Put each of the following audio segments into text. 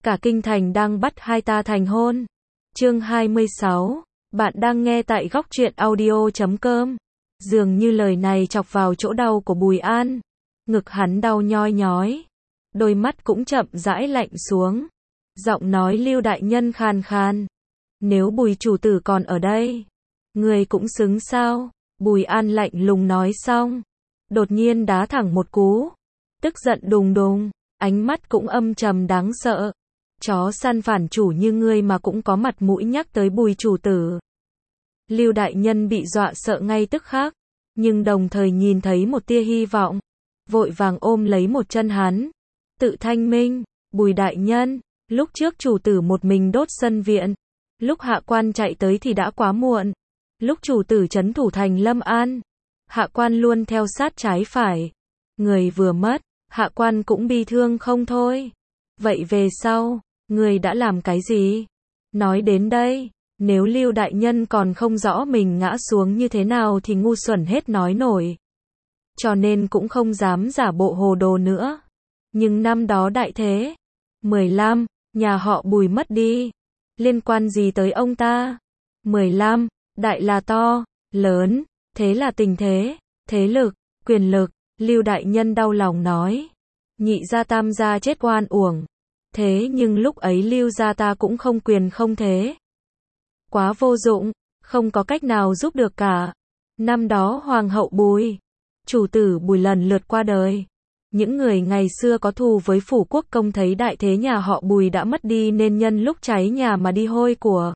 cả kinh thành đang bắt hai ta thành hôn. Chương 26, bạn đang nghe tại góc truyện audio.com. Dường như lời này chọc vào chỗ đau của Bùi An. Ngực hắn đau nhoi nhói. Đôi mắt cũng chậm rãi lạnh xuống. Giọng nói Lưu đại nhân khàn khàn. Nếu Bùi chủ tử còn ở đây, người cũng xứng sao? Bùi An lạnh lùng nói xong, đột nhiên đá thẳng một cú. Tức giận đùng đùng, ánh mắt cũng âm trầm đáng sợ. Chó săn phản chủ như ngươi mà cũng có mặt mũi nhắc tới Bùi chủ tử. Lưu đại nhân bị dọa sợ ngay tức khắc, nhưng đồng thời nhìn thấy một tia hy vọng, vội vàng ôm lấy một chân hắn, tự thanh minh, Bùi đại nhân, lúc trước chủ tử một mình đốt sân viện, lúc hạ quan chạy tới thì đã quá muộn. Lúc chủ tử trấn thủ thành Lâm An, hạ quan luôn theo sát trái phải. Người vừa mất, hạ quan cũng bi thương không thôi. Vậy về sau, người đã làm cái gì? Nói đến đây, nếu Lưu đại nhân còn không rõ mình ngã xuống như thế nào thì ngu xuẩn hết nói nổi. Cho nên cũng không dám giả bộ hồ đồ nữa. Nhưng năm đó đại thế 15, nhà họ Bùi mất đi. Liên quan gì tới ông ta? 15, đại là to, lớn, thế là tình thế, thế lực, quyền lực. Lưu đại nhân đau lòng nói. Nhị gia tam gia chết oan uổng. Thế nhưng lúc ấy Lưu gia ta cũng không quyền không thế. Quá vô dụng, không có cách nào giúp được cả. Năm đó hoàng hậu Bùi, chủ tử Bùi lần lượt qua đời. Những người ngày xưa có thù với phủ quốc công thấy đại thế nhà họ Bùi đã mất đi nên nhân lúc cháy nhà mà đi hôi của.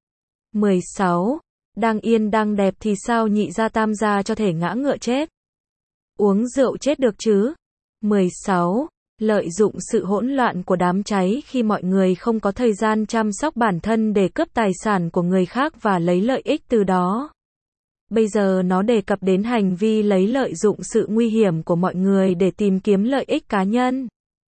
16. Đang yên đang đẹp thì sao nhị gia tam gia cho thể ngã ngựa chết. Uống rượu chết được chứ. 16. Lợi dụng sự hỗn loạn của đám cháy khi mọi người không có thời gian chăm sóc bản thân để cướp tài sản của người khác và lấy lợi ích từ đó. Bây giờ nó đề cập đến hành vi lấy lợi dụng sự nguy hiểm của mọi người để tìm kiếm lợi ích cá nhân.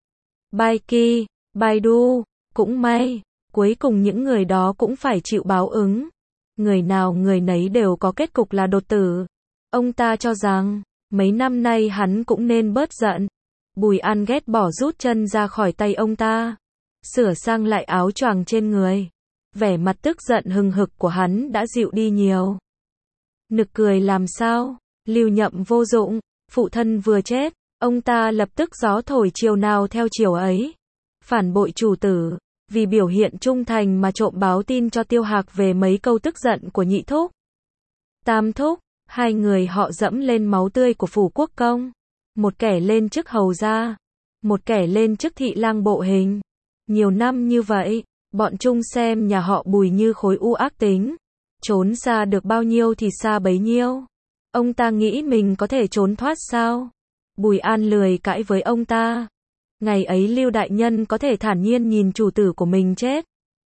Baiki, Baidu, cũng may, cuối cùng những người đó cũng phải chịu báo ứng. Người nào người nấy đều có kết cục là đột tử. Ông ta cho rằng, mấy năm nay hắn cũng nên bớt giận. Bùi An ghét bỏ rút chân ra khỏi tay ông ta, sửa sang lại áo choàng trên người. Vẻ mặt tức giận hừng hực của hắn đã dịu đi nhiều. Nực cười làm sao? Lưu Nhậm vô dụng, phụ thân vừa chết, ông ta lập tức gió thổi chiều nào theo chiều ấy. Phản bội chủ tử, vì biểu hiện trung thành mà trộm báo tin cho Tiêu Hạc về mấy câu tức giận của nhị thúc, tam thúc. Hai người họ dẫm lên máu tươi của phủ quốc công. Một kẻ lên chức hầu gia, một kẻ lên chức thị lang bộ hình. Nhiều năm như vậy, bọn Trung xem nhà họ Bùi như khối u ác tính. Trốn xa được bao nhiêu thì xa bấy nhiêu. Ông ta nghĩ mình có thể trốn thoát sao? Bùi An lười cãi với ông ta. Ngày ấy Lưu đại nhân có thể thản nhiên nhìn chủ tử của mình chết.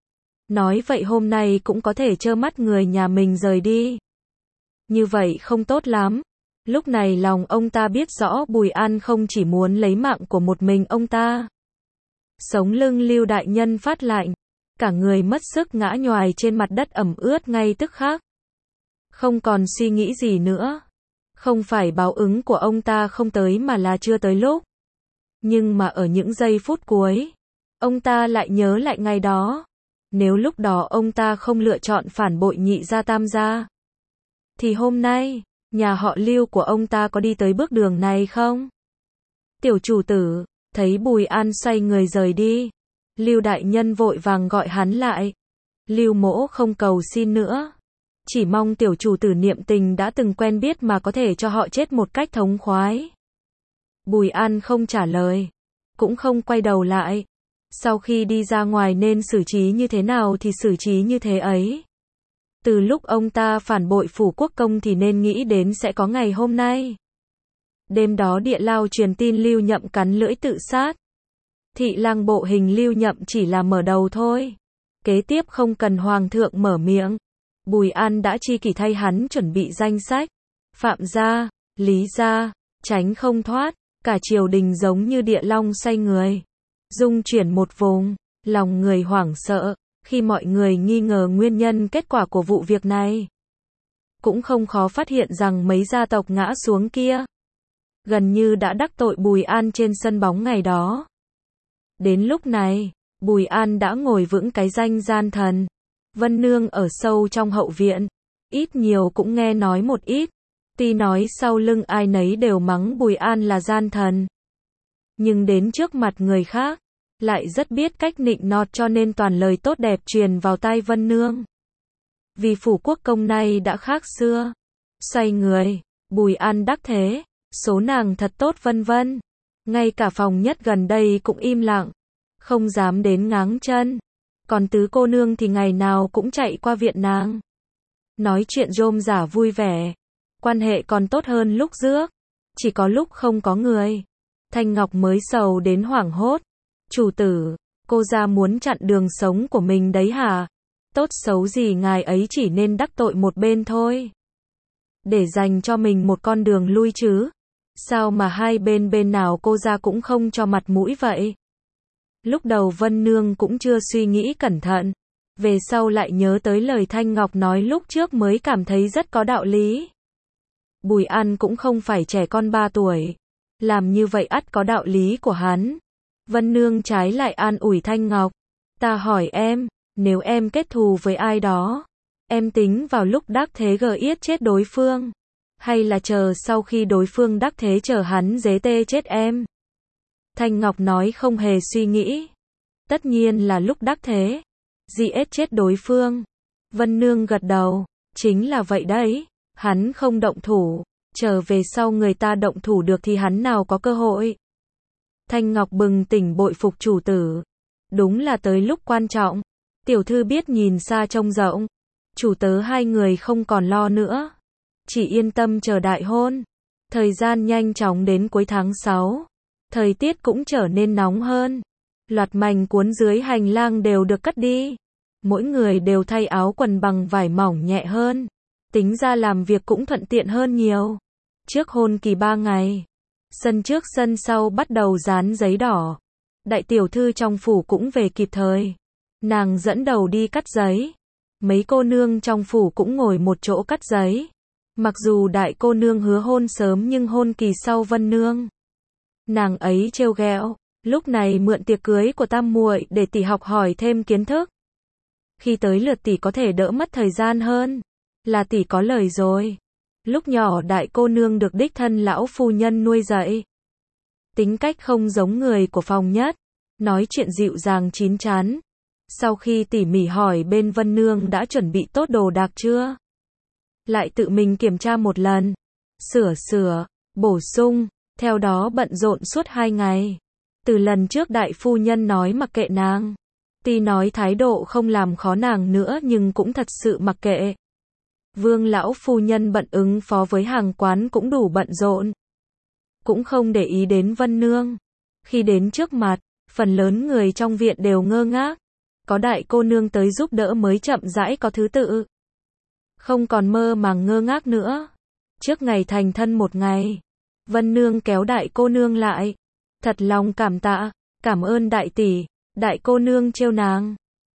Nói vậy hôm nay cũng có thể trơ mắt người nhà mình rời đi. Như vậy không tốt lắm. Lúc này lòng ông ta biết rõ Bùi An không chỉ muốn lấy mạng của một mình ông ta. Sống lưng Lưu đại nhân phát lạnh. Cả người mất sức ngã nhoài trên mặt đất ẩm ướt ngay tức khắc. Không còn suy nghĩ gì nữa. Không phải báo ứng của ông ta không tới mà là chưa tới lúc. Nhưng mà ở những giây phút cuối, ông ta lại nhớ lại ngày đó. Nếu lúc đó ông ta không lựa chọn phản bội nhị gia tam gia, thì hôm nay, nhà họ Lưu của ông ta có đi tới bước đường này không? Tiểu chủ tử, thấy Bùi An xoay người rời đi. Lưu đại nhân vội vàng gọi hắn lại. Lưu mỗ không cầu xin nữa. Chỉ mong tiểu chủ tử niệm tình đã từng quen biết mà có thể cho họ chết một cách thống khoái. Bùi An không trả lời. Cũng không quay đầu lại. Sau khi đi ra ngoài nên xử trí như thế nào thì xử trí như thế ấy. Từ lúc ông ta phản bội phủ quốc công thì nên nghĩ đến sẽ có ngày hôm nay. Đêm đó Địa Lao truyền tin Lưu Nhậm cắn lưỡi tự sát. Thị lang bộ hình Lưu Nhậm chỉ là mở đầu thôi. Kế tiếp không cần hoàng thượng mở miệng. Bùi An đã chi kỷ thay hắn chuẩn bị danh sách. Phạm gia, Lý gia, tránh không thoát. Cả triều đình giống như địa long xoay người. Dung chuyển một vùng. Lòng người hoảng sợ. Khi mọi người nghi ngờ nguyên nhân kết quả của vụ việc này, cũng không khó phát hiện rằng mấy gia tộc ngã xuống kia gần như đã đắc tội Bùi An trên sân bóng ngày đó. Đến lúc này, Bùi An đã ngồi vững cái danh gian thần. Vân Nương ở sâu trong hậu viện, ít nhiều cũng nghe nói một ít. Tuy nói sau lưng ai nấy đều mắng Bùi An là gian thần, nhưng đến trước mặt người khác, lại rất biết cách nịnh nọt, cho nên toàn lời tốt đẹp truyền vào tai Vân Nương. Vì phủ quốc công này đã khác xưa. Xoay người, Bùi An đắc thế, số nàng thật tốt vân vân. Ngay cả phòng nhất gần đây cũng im lặng, không dám đến ngáng chân. Còn tứ cô nương thì ngày nào cũng chạy qua viện nàng. Nói chuyện rôm rả vui vẻ, quan hệ còn tốt hơn lúc trước. Chỉ có lúc không có người, Thanh Ngọc mới sầu đến hoảng hốt. Chủ tử, cô ra muốn chặn đường sống của mình đấy hả? Tốt xấu gì ngài ấy chỉ nên đắc tội một bên thôi, để dành cho mình một con đường lui chứ. Sao mà hai bên nào cô ra cũng không cho mặt mũi vậy? Lúc đầu Vân Nương cũng chưa suy nghĩ cẩn thận, về sau lại nhớ tới lời Thanh Ngọc nói lúc trước mới cảm thấy rất có đạo lý. Bùi An cũng không phải trẻ con 3 tuổi, làm như vậy ắt có đạo lý của hắn. Vân Nương trái lại an ủi Thanh Ngọc, ta hỏi em, nếu em kết thù với ai đó, em tính vào lúc đắc thế yết chết đối phương, hay là chờ sau khi đối phương đắc thế chờ hắn dế tê chết em? Thanh Ngọc nói không hề suy nghĩ, tất nhiên là lúc đắc thế, giết chết đối phương. Vân Nương gật đầu, chính là vậy đấy, hắn không động thủ, chờ về sau người ta động thủ được thì hắn nào có cơ hội. Thanh Ngọc bừng tỉnh bội phục chủ tử, đúng là tới lúc quan trọng, tiểu thư biết nhìn xa trông rộng, chủ tớ hai người không còn lo nữa, chỉ yên tâm chờ đại hôn. Thời gian nhanh chóng đến cuối tháng 6, thời tiết cũng trở nên nóng hơn, loạt mành cuốn dưới hành lang đều được cất đi, mỗi người đều thay áo quần bằng vải mỏng nhẹ hơn, tính ra làm việc cũng thuận tiện hơn nhiều. Trước hôn kỳ 3 ngày, sân trước sân sau bắt đầu dán giấy đỏ. Đại tiểu thư trong phủ cũng về kịp thời, nàng dẫn đầu đi cắt giấy, mấy cô nương trong phủ cũng ngồi một chỗ cắt giấy. Mặc dù đại cô nương hứa hôn sớm nhưng hôn kỳ sau Vân Nương, nàng ấy trêu ghẹo, lúc này mượn tiệc cưới của tam muội để tỷ học hỏi thêm kiến thức. Khi tới lượt tỷ có thể đỡ mất thời gian hơn, là tỷ có lời rồi. Lúc nhỏ đại cô nương được đích thân lão phu nhân nuôi dạy, tính cách không giống người của phòng nhất, nói chuyện dịu dàng chín chắn. Sau khi tỉ mỉ hỏi bên Vân Nương đã chuẩn bị tốt đồ đạc chưa, lại tự mình kiểm tra một lần, sửa, bổ sung, theo đó bận rộn suốt 2 ngày. Từ lần trước đại phu nhân nói mặc kệ nàng, tuy nói thái độ không làm khó nàng nữa nhưng cũng thật sự mặc kệ. Vương lão phu nhân bận ứng phó với hàng quán cũng đủ bận rộn, cũng không để ý đến Vân Nương. Khi đến trước mặt, phần lớn người trong viện đều ngơ ngác, có đại cô nương tới giúp đỡ mới chậm rãi có thứ tự, không còn mơ màng ngơ ngác nữa. Trước ngày thành thân một ngày, Vân Nương kéo đại cô nương lại, thật lòng cảm tạ, cảm ơn đại tỷ. Đại cô nương trêu nàng,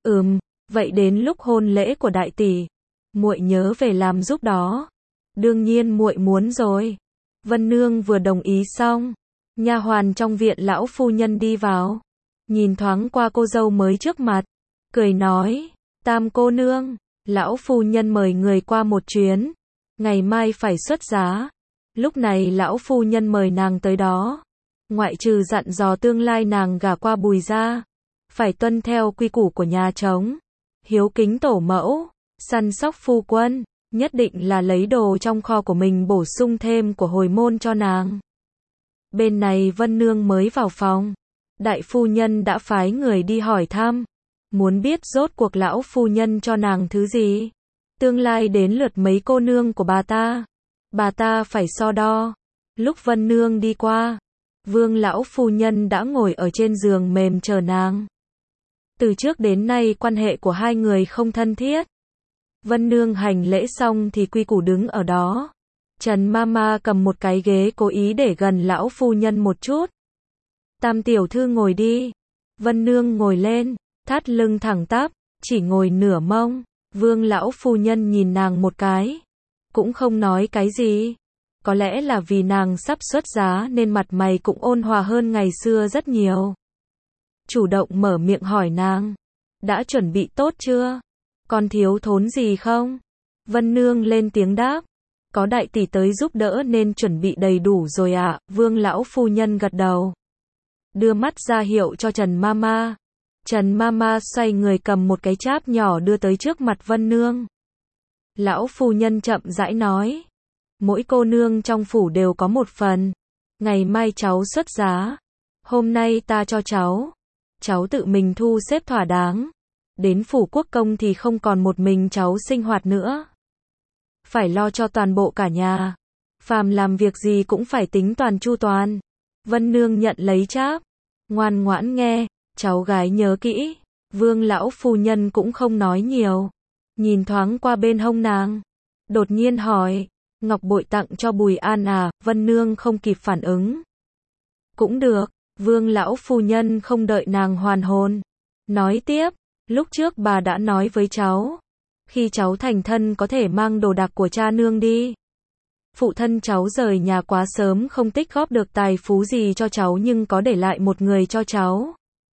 vậy đến lúc hôn lễ của đại tỷ, muội nhớ về làm giúp đó. Đương nhiên muội muốn rồi. Vân Nương vừa đồng ý xong, nha hoàn trong viện lão phu nhân đi vào, nhìn thoáng qua cô dâu mới trước mặt, cười nói, tam cô nương, lão phu nhân mời người qua một chuyến, ngày mai phải xuất giá. Lúc này lão phu nhân mời nàng tới đó, ngoại trừ dặn dò tương lai nàng gả qua Bùi gia, phải tuân theo quy củ của nhà trống, hiếu kính tổ mẫu, săn sóc phu quân, nhất định là lấy đồ trong kho của mình bổ sung thêm của hồi môn cho nàng. Bên này Vân Nương mới vào phòng, đại phu nhân đã phái người đi hỏi thăm, muốn biết rốt cuộc lão phu nhân cho nàng thứ gì. Tương lai đến lượt mấy cô nương của bà ta phải so đo. Lúc Vân Nương đi qua, Vương lão phu nhân đã ngồi ở trên giường mềm chờ nàng. Từ trước đến nay quan hệ của hai người không thân thiết. Vân Nương hành lễ xong thì quy củ đứng ở đó. Trần Mama cầm một cái ghế cố ý để gần lão phu nhân một chút. Tam tiểu thư ngồi đi. Vân Nương ngồi lên, thắt lưng thẳng tắp, chỉ ngồi nửa mông. Vương lão phu nhân nhìn nàng một cái, cũng không nói cái gì. Có lẽ là vì nàng sắp xuất giá nên mặt mày cũng ôn hòa hơn ngày xưa rất nhiều. chủ động mở miệng hỏi nàng. Đã chuẩn bị tốt chưa? Còn thiếu thốn gì không? Vân Nương lên tiếng đáp. Có đại tỷ tới giúp đỡ nên chuẩn bị đầy đủ rồi ạ. Vương lão phu nhân gật đầu. Đưa mắt ra hiệu cho Trần Mama. Trần Mama xoay người cầm một cái cháp nhỏ đưa tới trước mặt Vân Nương. Lão phu nhân chậm rãi nói. Mỗi cô nương trong phủ đều có một phần. Ngày mai cháu xuất giá. Hôm nay ta cho cháu. Cháu tự mình thu xếp thỏa đáng. Đến phủ quốc công thì không còn một mình cháu sinh hoạt nữa. Phải lo cho toàn bộ cả nhà. Phàm làm việc gì cũng phải tính toàn chu toàn. Vân Nương nhận lấy cháp. Ngoan ngoãn nghe, cháu gái nhớ kỹ. Vương lão phu nhân cũng không nói nhiều. Nhìn thoáng qua bên hông nàng. Đột nhiên hỏi, ngọc bội tặng cho Bùi An à? Vân Nương không kịp phản ứng. Cũng được. Vương lão phu nhân không đợi nàng hoàn hồn. Nói tiếp, lúc trước bà đã nói với cháu. Khi cháu thành thân có thể mang đồ đạc của cha nương đi. Phụ thân cháu rời nhà quá sớm không tích góp được tài phú gì cho cháu nhưng có để lại một người cho cháu.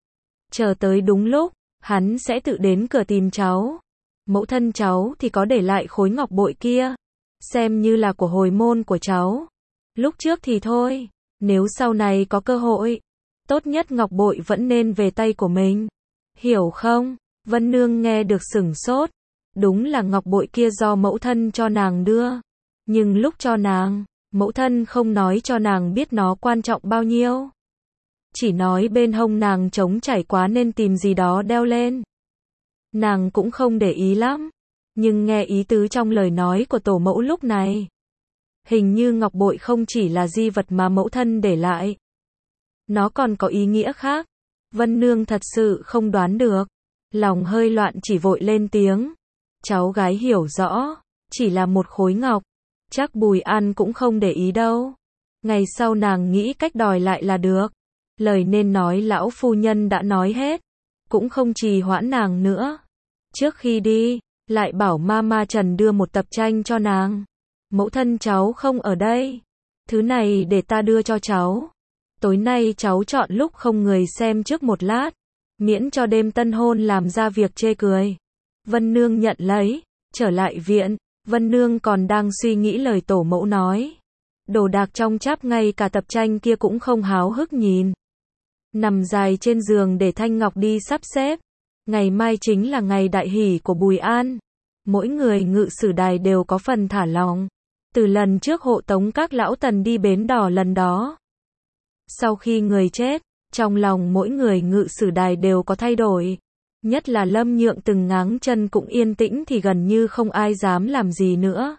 Chờ tới đúng lúc, hắn sẽ tự đến cửa tìm cháu. Mẫu thân cháu thì có để lại khối ngọc bội kia. Xem như là của hồi môn của cháu. Lúc trước thì thôi, nếu sau này có cơ hội, tốt nhất ngọc bội vẫn nên về tay của mình. Hiểu không? Vân Nương nghe được sửng sốt. Đúng là ngọc bội kia do mẫu thân cho nàng đưa. Nhưng lúc cho nàng, mẫu thân không nói cho nàng biết nó quan trọng bao nhiêu. Chỉ nói bên hông nàng trống trải quá nên tìm gì đó đeo lên. Nàng cũng không để ý lắm. Nhưng nghe ý tứ trong lời nói của tổ mẫu lúc này. Hình như ngọc bội không chỉ là di vật mà mẫu thân để lại. Nó còn có ý nghĩa khác. Vân Nương thật sự không đoán được. Lòng hơi loạn chỉ vội lên tiếng. Cháu gái hiểu rõ. Chỉ là một khối ngọc. Chắc Bùi An cũng không để ý đâu. Ngày sau nàng nghĩ cách đòi lại là được. Lời nên nói lão phu nhân đã nói hết. Cũng không trì hoãn nàng nữa. Trước khi đi, lại bảo Mama Trần đưa một tập tranh cho nàng. Mẫu thân cháu không ở đây. Thứ này để ta đưa cho cháu. Tối nay cháu chọn lúc không người xem trước một lát. Miễn cho đêm tân hôn làm ra việc chê cười. Vân Nương nhận lấy, trở lại viện. Vân Nương còn đang suy nghĩ lời tổ mẫu nói. Đồ đạc trong cháp ngay cả tập tranh kia cũng không háo hức nhìn. Nằm dài trên giường để Thanh Ngọc đi sắp xếp. Ngày mai chính là ngày đại hỷ của Bùi An. Mỗi người ngự sử đài đều có phần thả lòng. Từ lần trước hộ tống các lão tần đi bến đỏ lần đó. Sau khi người chết, trong lòng mỗi người ngự sử đài đều có thay đổi. Nhất là Lâm Nhượng từng ngáng chân cũng yên tĩnh thì gần như không ai dám làm gì nữa.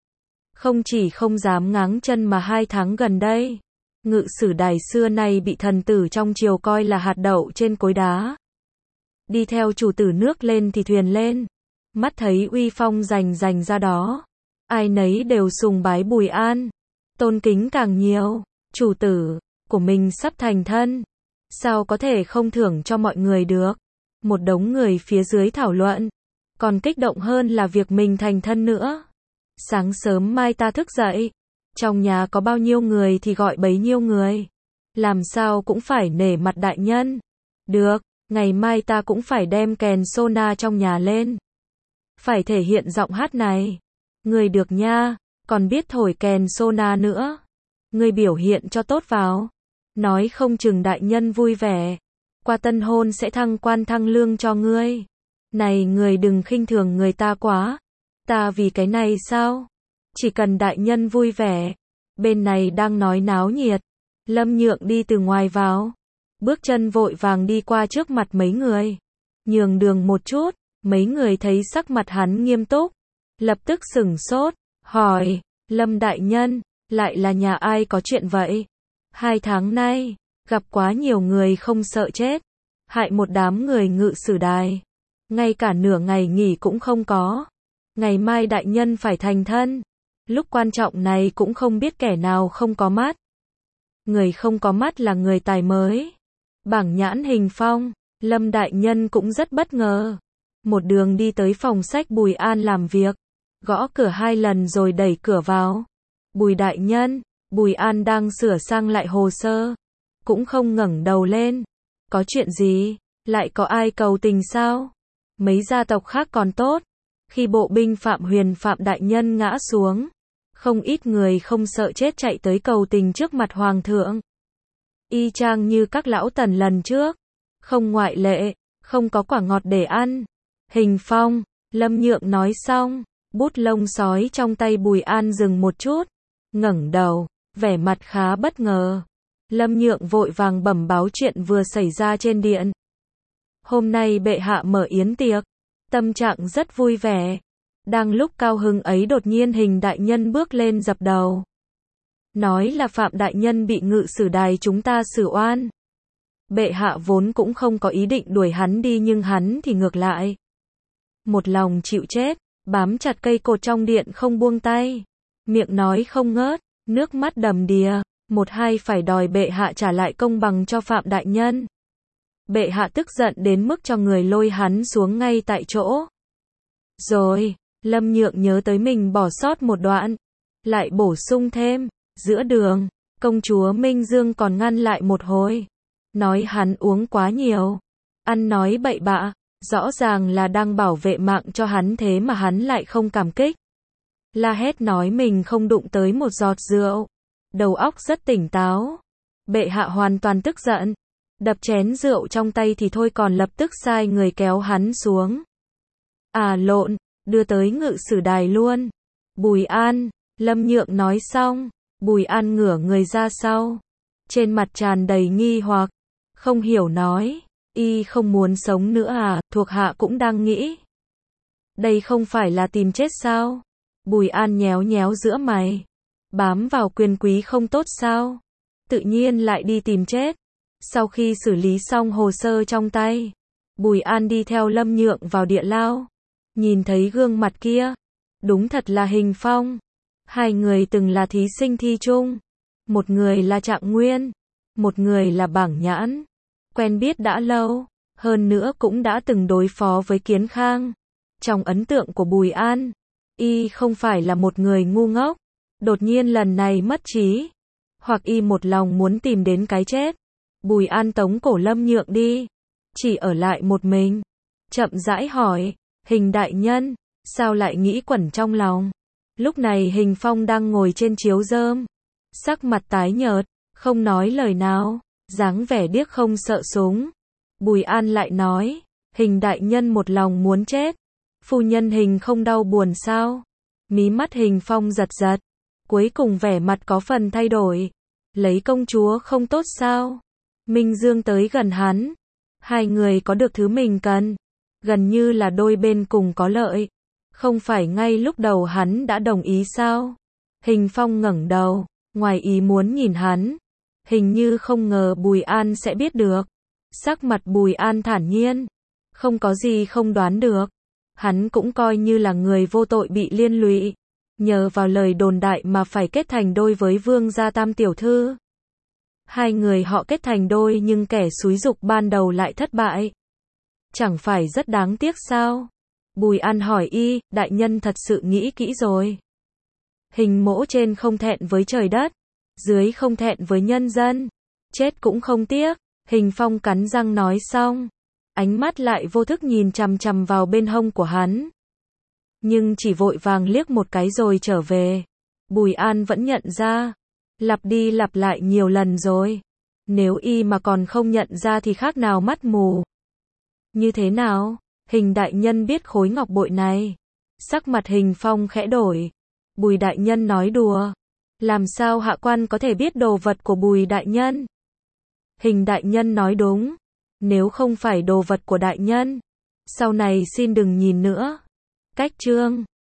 Không chỉ không dám ngáng chân mà 2 tháng gần đây, ngự sử đài xưa nay bị thần tử trong triều coi là hạt đậu trên cối đá. Đi theo chủ tử nước lên thì thuyền lên. Mắt thấy uy phong rành ra đó. Ai nấy đều sùng bái Bùi An. Tôn kính càng nhiều. Chủ tử của mình sắp thành thân. Sao có thể không thưởng cho mọi người được? Một đống người phía dưới thảo luận. Còn kích động hơn là việc mình thành thân nữa. Sáng sớm mai ta thức dậy. Trong nhà có bao nhiêu người thì gọi bấy nhiêu người. Làm sao cũng phải nể mặt đại nhân. Được, ngày mai ta cũng phải đem kèn sona trong nhà lên. Phải thể hiện giọng hát này. Người được nha, còn biết thổi kèn sona nữa. Người biểu hiện cho tốt vào. Nói không chừng đại nhân vui vẻ. Qua tân hôn sẽ thăng quan thăng lương cho ngươi. Này người đừng khinh thường người ta quá. Ta vì cái này sao? Chỉ cần đại nhân vui vẻ. Bên này đang nói náo nhiệt. Lâm Nhượng đi từ ngoài vào. Bước chân vội vàng đi qua trước mặt mấy người. Nhường đường một chút. Mấy người thấy sắc mặt hắn nghiêm túc. Lập tức sửng sốt. Hỏi. Lâm đại nhân. Lại là nhà ai có chuyện vậy? 2 tháng nay. Gặp quá nhiều người không sợ chết. Hại một đám người ngự sử đài. Ngay cả nửa ngày nghỉ cũng không có. Ngày mai đại nhân phải thành thân. Lúc quan trọng này cũng không biết kẻ nào không có mắt. Người không có mắt là người tài mới. Bảng nhãn hình phong. Lâm đại nhân cũng rất bất ngờ. Một đường đi tới phòng sách Bùi An làm việc. Gõ cửa 2 lần rồi đẩy cửa vào. Bùi đại nhân. Bùi An đang sửa sang lại hồ sơ. Cũng không ngẩng đầu lên. Có chuyện gì? Lại có ai cầu tình sao? Mấy gia tộc khác còn tốt. Khi bộ binh Phạm Huyền Phạm đại nhân ngã xuống, không ít người không sợ chết chạy tới cầu tình trước mặt hoàng thượng. Y chang như các lão tần lần trước, không ngoại lệ, không có quả ngọt để ăn. Hình Phong, Lâm Nhượng nói xong, bút lông sói trong tay Bùi An dừng một chút, ngẩng đầu, vẻ mặt khá bất ngờ. Lâm Nhượng vội vàng bẩm báo chuyện vừa xảy ra trên điện. Hôm nay bệ hạ mở yến tiệc, tâm trạng rất vui vẻ. Đang lúc cao hứng ấy đột nhiên Hình đại nhân bước lên dập đầu. Nói là Phạm đại nhân bị ngự sử đài chúng ta xử oan. Bệ hạ vốn cũng không có ý định đuổi hắn đi nhưng hắn thì ngược lại. Một lòng chịu chết, bám chặt cây cột trong điện không buông tay. Miệng nói không ngớt, nước mắt đầm đìa, một hai phải đòi bệ hạ trả lại công bằng cho Phạm đại nhân. Bệ hạ tức giận đến mức cho người lôi hắn xuống ngay tại chỗ. Rồi, Lâm Nhượng nhớ tới mình bỏ sót một đoạn, lại bổ sung thêm, giữa đường, công chúa Minh Dương còn ngăn lại một hồi, nói hắn uống quá nhiều, ăn nói bậy bạ, rõ ràng là đang bảo vệ mạng cho hắn thế mà hắn lại không cảm kích. La hét nói mình không đụng tới một giọt rượu, đầu óc rất tỉnh táo. Bệ hạ hoàn toàn tức giận, đập chén rượu trong tay thì thôi còn lập tức sai người kéo hắn xuống. À lộn, đưa tới ngự sử đài luôn. Bùi An, Lâm Nhượng nói xong, Bùi An ngửa người ra sau, trên mặt tràn đầy nghi hoặc, không hiểu nói, y không muốn sống nữa à, thuộc hạ cũng đang nghĩ. Đây không phải là tìm chết sao? Bùi An nhéo nhéo giữa mày, bám vào quyền quý không tốt sao? Tự nhiên lại đi tìm chết. Sau khi xử lý xong hồ sơ trong tay, Bùi An đi theo Lâm Nhượng vào địa lao. Nhìn thấy gương mặt kia, đúng thật là Hình Phong. Hai người từng là thí sinh thi chung. Một người là Trạng Nguyên, một người là Bảng Nhãn. Quen biết đã lâu, hơn nữa cũng đã từng đối phó với Kiến Khang. Trong ấn tượng của Bùi An, y không phải là một người ngu ngốc. Đột nhiên lần này mất trí, hoặc y một lòng muốn tìm đến cái chết. Bùi An tống cổ Lâm Nhượng đi, chỉ ở lại một mình, chậm rãi hỏi, Hình đại nhân, sao lại nghĩ quẩn trong lòng? Lúc này Hình Phong đang ngồi trên chiếu rơm, sắc mặt tái nhợt, không nói lời nào, dáng vẻ điếc không sợ súng. Bùi An lại nói, Hình đại nhân một lòng muốn chết, phu nhân Hình không đau buồn sao? Mí mắt Hình Phong giật giật, cuối cùng vẻ mặt có phần thay đổi, lấy công chúa không tốt sao? Minh Dương tới gần hắn, hai người có được thứ mình cần, gần như là đôi bên cùng có lợi. Không phải ngay lúc đầu hắn đã đồng ý sao? Hình Phong ngẩng đầu, ngoài ý muốn nhìn hắn, hình như không ngờ Bùi An sẽ biết được. Sắc mặt Bùi An thản nhiên, không có gì không đoán được. Hắn cũng coi như là người vô tội bị liên lụy, nhờ vào lời đồn đại mà phải kết thành đôi với Vương gia Tam tiểu thư. Hai người họ kết thành đôi nhưng kẻ xúi giục ban đầu lại thất bại. Chẳng phải rất đáng tiếc sao? Bùi An hỏi y, đại nhân thật sự nghĩ kỹ rồi. Hình mỗ trên không thẹn với trời đất, dưới không thẹn với nhân dân, chết cũng không tiếc. Hình Phong cắn răng nói xong, ánh mắt lại vô thức nhìn chằm chằm vào bên hông của hắn. Nhưng chỉ vội vàng liếc một cái rồi trở về. Bùi An vẫn nhận ra, lặp đi lặp lại nhiều lần rồi. Nếu y mà còn không nhận ra thì khác nào mắt mù. Như thế nào? Hình đại nhân biết khối ngọc bội này. Sắc mặt Hình Phong khẽ đổi. Bùi đại nhân nói đùa. Làm sao hạ quan có thể biết đồ vật của Bùi đại nhân? Hình đại nhân nói đúng. Nếu không phải đồ vật của đại nhân, sau này xin đừng nhìn nữa. Cách chương